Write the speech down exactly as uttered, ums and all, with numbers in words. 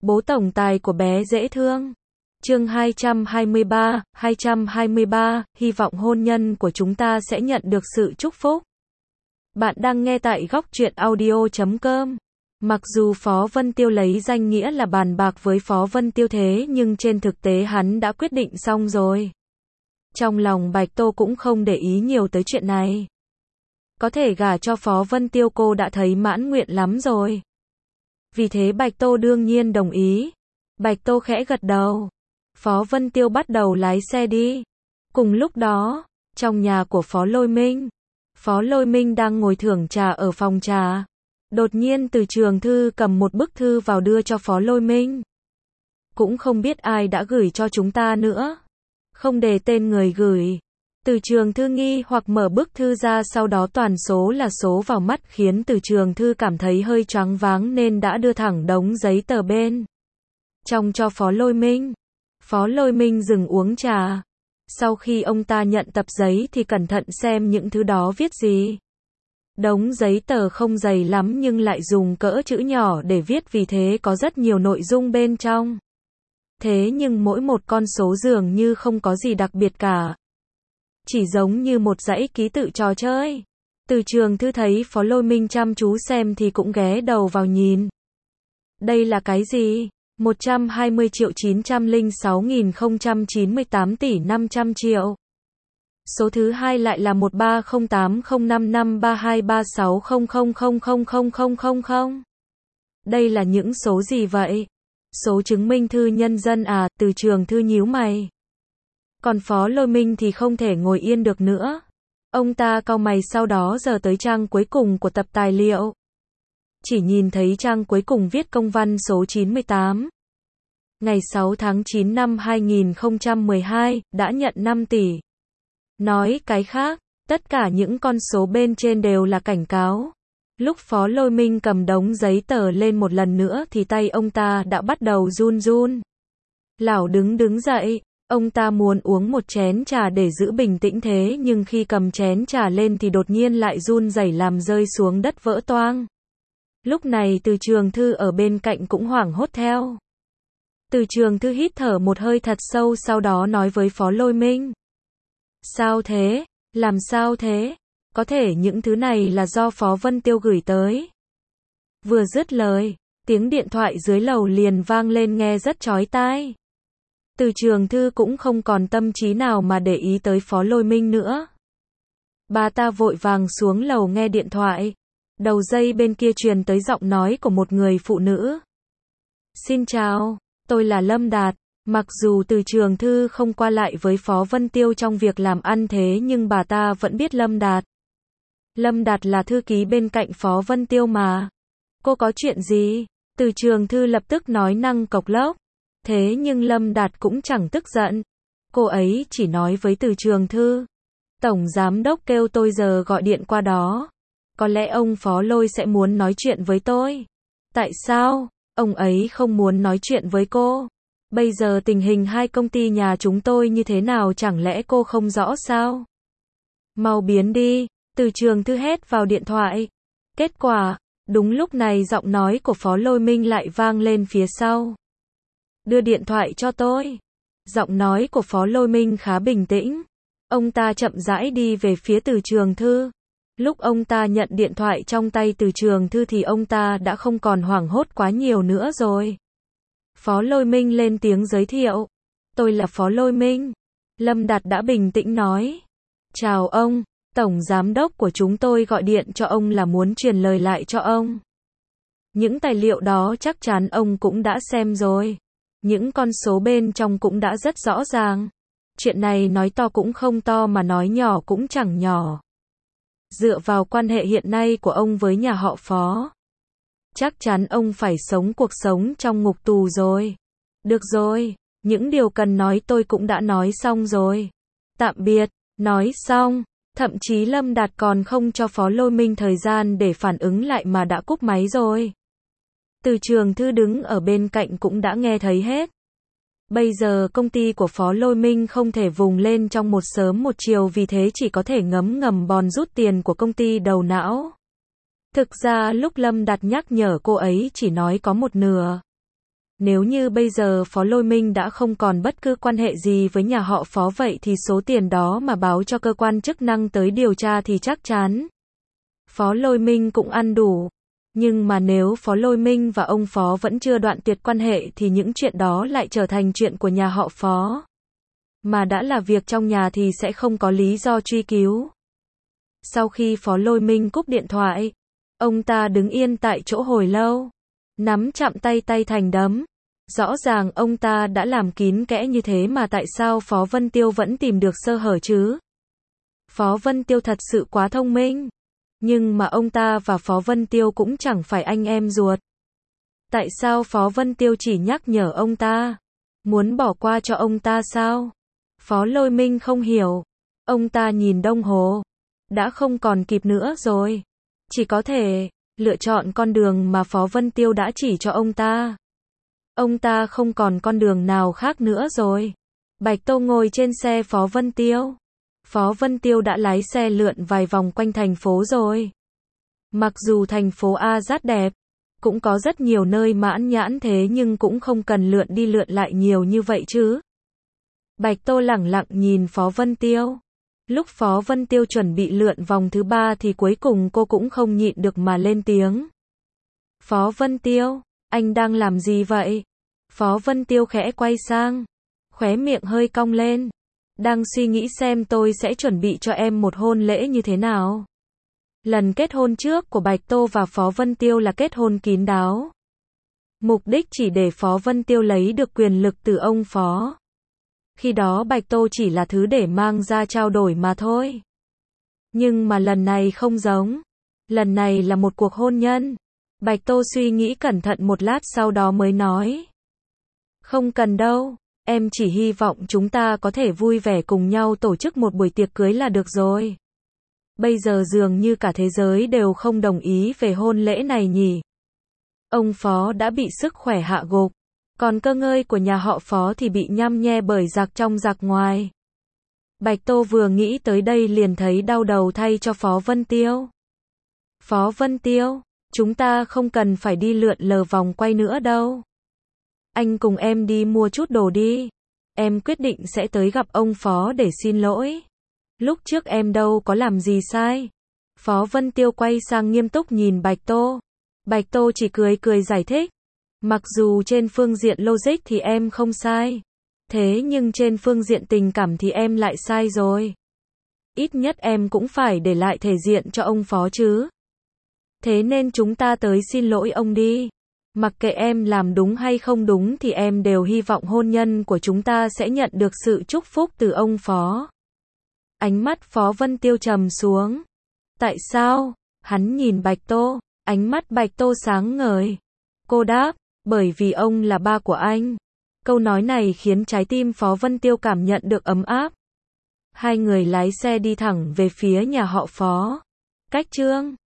Bố tổng tài của bé dễ thương. Chương hai trăm hai mươi ba, hai trăm hai mươi ba, hy vọng hôn nhân của chúng ta sẽ nhận được sự chúc phúc. Bạn đang nghe tại góc truyện audio chấm com. Mặc dù Phó Vân Tiêu lấy danh nghĩa là bàn bạc với Phó Vân Tiêu thế nhưng trên thực tế hắn đã quyết định xong rồi. Trong lòng Bạch Tô cũng không để ý nhiều tới chuyện này. Có thể gả cho Phó Vân Tiêu cô đã thấy mãn nguyện lắm rồi. Vì thế Bạch Tô đương nhiên đồng ý. Bạch Tô khẽ gật đầu. Phó Vân Tiêu bắt đầu lái xe đi. Cùng lúc đó, trong nhà của Phó Lôi Minh, Phó Lôi Minh đang ngồi thưởng trà ở phòng trà. Đột nhiên Từ Trường Thư cầm một bức thư vào đưa cho Phó Lôi Minh. Cũng không biết ai đã gửi cho chúng ta nữa. Không đề tên người gửi. Từ Trường Thư nghi hoặc mở bức thư ra, sau đó toàn số là số vào mắt khiến Từ Trường Thư cảm thấy hơi choáng váng nên đã đưa thẳng đống giấy tờ bên trong cho Phó Lôi Minh. Phó Lôi Minh dừng uống trà. Sau khi ông ta nhận tập giấy thì cẩn thận xem những thứ đó viết gì. Đống giấy tờ không dày lắm nhưng lại dùng cỡ chữ nhỏ để viết, vì thế có rất nhiều nội dung bên trong. Thế nhưng mỗi một con số dường như không có gì đặc biệt cả. Chỉ giống như một dãy ký tự trò chơi. Từ Trường Thư thấy Phó Lôi Minh chăm chú xem thì cũng ghé đầu vào nhìn. Đây là cái gì? một trăm hai mươi triệu chín trăm lẻ sáu nghìn không trăm chín mươi tám tỷ năm trăm triệu. Số thứ hai lại là một ba không tám không năm năm ba hai ba sáu không không không không không không không không. Đây là những số gì vậy? Số chứng minh thư nhân dân à? Từ Trường Thư nhíu mày. Còn Phó Lôi Minh thì không thể ngồi yên được nữa. Ông ta cau mày, sau đó giờ tới trang cuối cùng của tập tài liệu. Chỉ nhìn thấy trang cuối cùng viết công văn số chín mươi tám. Ngày sáu tháng chín năm hai nghìn không trăm mười hai, đã nhận năm tỷ. Nói cái khác, tất cả những con số bên trên đều là cảnh cáo. Lúc Phó Lôi Minh cầm đống giấy tờ lên một lần nữa thì tay ông ta đã bắt đầu run run. Lảo đứng đứng dậy, ông ta muốn uống một chén trà để giữ bình tĩnh, thế nhưng khi cầm chén trà lên thì đột nhiên lại run rẩy làm rơi xuống đất vỡ toang. Lúc này Từ Trường Thư ở bên cạnh cũng hoảng hốt theo. Từ Trường Thư hít thở một hơi thật sâu, sau đó nói với Phó Lôi Minh. Sao thế? Làm sao thế? Có thể những thứ này là do Phó Vân Tiêu gửi tới. Vừa dứt lời, tiếng điện thoại dưới lầu liền vang lên nghe rất chói tai. Từ Trường Thư cũng không còn tâm trí nào mà để ý tới Phó Lôi Minh nữa. Bà ta vội vàng xuống lầu nghe điện thoại. Đầu dây bên kia truyền tới giọng nói của một người phụ nữ. Xin chào, tôi là Lâm Đạt. Mặc dù Từ Trường Thư không qua lại với Phó Vân Tiêu trong việc làm ăn thế nhưng bà ta vẫn biết Lâm Đạt. Lâm Đạt là thư ký bên cạnh Phó Vân Tiêu mà. Cô có chuyện gì? Từ Trường Thư lập tức nói năng cộc lốc. Thế nhưng Lâm Đạt cũng chẳng tức giận. Cô ấy chỉ nói với Từ Trường Thư. Tổng giám đốc kêu tôi giờ gọi điện qua đó. Có lẽ ông Phó Lôi sẽ muốn nói chuyện với tôi. Tại sao? Ông ấy không muốn nói chuyện với cô. Bây giờ tình hình hai công ty nhà chúng tôi như thế nào chẳng lẽ cô không rõ sao? Mau biến đi, Từ Trường Thư hét vào điện thoại. Kết quả, đúng lúc này giọng nói của Phó Lôi Minh lại vang lên phía sau. Đưa điện thoại cho tôi. Giọng nói của Phó Lôi Minh khá bình tĩnh. Ông ta chậm rãi đi về phía Từ Trường Thư. Lúc ông ta nhận điện thoại trong tay Từ Trường Thư thì ông ta đã không còn hoảng hốt quá nhiều nữa rồi. Phó Lôi Minh lên tiếng giới thiệu. Tôi là Phó Lôi Minh. Lâm Đạt đã bình tĩnh nói. Chào ông, tổng giám đốc của chúng tôi gọi điện cho ông là muốn truyền lời lại cho ông. Những tài liệu đó chắc chắn ông cũng đã xem rồi. Những con số bên trong cũng đã rất rõ ràng. Chuyện này nói to cũng không to mà nói nhỏ cũng chẳng nhỏ. Dựa vào quan hệ hiện nay của ông với nhà họ Phó, chắc chắn ông phải sống cuộc sống trong ngục tù rồi. Được rồi, những điều cần nói tôi cũng đã nói xong rồi. Tạm biệt, nói xong, thậm chí Lâm Đạt còn không cho Phó Lôi Minh thời gian để phản ứng lại mà đã cúp máy rồi. Từ Trường Thư đứng ở bên cạnh cũng đã nghe thấy hết. Bây giờ công ty của Phó Lôi Minh không thể vùng lên trong một sớm một chiều, vì thế chỉ có thể ngấm ngầm bòn rút tiền của công ty đầu não. Thực ra lúc Lâm Đạt nhắc nhở cô ấy chỉ nói có một nửa. Nếu như bây giờ Phó Lôi Minh đã không còn bất cứ quan hệ gì với nhà họ Phó vậy thì số tiền đó mà báo cho cơ quan chức năng tới điều tra thì chắc chắn Phó Lôi Minh cũng ăn đủ. Nhưng mà nếu Phó Lôi Minh và ông Phó vẫn chưa đoạn tuyệt quan hệ thì những chuyện đó lại trở thành chuyện của nhà họ Phó. Mà đã là việc trong nhà thì sẽ không có lý do truy cứu. Sau khi Phó Lôi Minh cúp điện thoại, ông ta đứng yên tại chỗ hồi lâu, nắm chặn tay tay thành đấm. Rõ ràng ông ta đã làm kín kẽ như thế mà tại sao Phó Vân Tiêu vẫn tìm được sơ hở chứ? Phó Vân Tiêu thật sự quá thông minh. Nhưng mà ông ta và Phó Vân Tiêu cũng chẳng phải anh em ruột. Tại sao Phó Vân Tiêu chỉ nhắc nhở ông ta? Muốn bỏ qua cho ông ta sao? Phó Lôi Minh không hiểu. Ông ta nhìn đồng hồ. Đã không còn kịp nữa rồi. Chỉ có thể lựa chọn con đường mà Phó Vân Tiêu đã chỉ cho ông ta. Ông ta không còn con đường nào khác nữa rồi. Bạch Tô ngồi trên xe Phó Vân Tiêu. Phó Vân Tiêu đã lái xe lượn vài vòng quanh thành phố rồi. Mặc dù thành phố A rất đẹp, cũng có rất nhiều nơi mãn nhãn thế nhưng cũng không cần lượn đi lượn lại nhiều như vậy chứ. Bạch Tô lẳng lặng nhìn Phó Vân Tiêu. Lúc Phó Vân Tiêu chuẩn bị lượn vòng thứ ba thì cuối cùng cô cũng không nhịn được mà lên tiếng. Phó Vân Tiêu, anh đang làm gì vậy? Phó Vân Tiêu khẽ quay sang, khóe miệng hơi cong lên. Đang suy nghĩ xem tôi sẽ chuẩn bị cho em một hôn lễ như thế nào. Lần kết hôn trước của Bạch Tô và Phó Vân Tiêu là kết hôn kín đáo. Mục đích chỉ để Phó Vân Tiêu lấy được quyền lực từ ông Phó. Khi đó Bạch Tô chỉ là thứ để mang ra trao đổi mà thôi. Nhưng mà lần này không giống. Lần này là một cuộc hôn nhân. Bạch Tô suy nghĩ cẩn thận một lát sau đó mới nói. Không cần đâu. Em chỉ hy vọng chúng ta có thể vui vẻ cùng nhau tổ chức một buổi tiệc cưới là được rồi. Bây giờ dường như cả thế giới đều không đồng ý về hôn lễ này nhỉ. Ông Phó đã bị sức khỏe hạ gục. Còn cơ ngơi của nhà họ Phó thì bị nhăm nhe bởi giặc trong giặc ngoài. Bạch Tô vừa nghĩ tới đây liền thấy đau đầu thay cho Phó Vân Tiêu. Phó Vân Tiêu, chúng ta không cần phải đi lượn lờ vòng quay nữa đâu. Anh cùng em đi mua chút đồ đi. Em quyết định sẽ tới gặp ông Phó để xin lỗi. Lúc trước em đâu có làm gì sai. Phó Vân Tiêu quay sang nghiêm túc nhìn Bạch Tô. Bạch Tô chỉ cười cười giải thích. Mặc dù trên phương diện logic thì em không sai. Thế nhưng trên phương diện tình cảm thì em lại sai rồi. Ít nhất em cũng phải để lại thể diện cho ông Phó chứ. Thế nên chúng ta tới xin lỗi ông đi. Mặc kệ em làm đúng hay không đúng thì em đều hy vọng hôn nhân của chúng ta sẽ nhận được sự chúc phúc từ ông Phó. Ánh mắt Phó Vân Tiêu trầm xuống. Tại sao? Hắn nhìn Bạch Tô. Ánh mắt Bạch Tô sáng ngời. Cô đáp, bởi vì ông là ba của anh. Câu nói này khiến trái tim Phó Vân Tiêu cảm nhận được ấm áp. Hai người lái xe đi thẳng về phía nhà họ Phó. Cách chương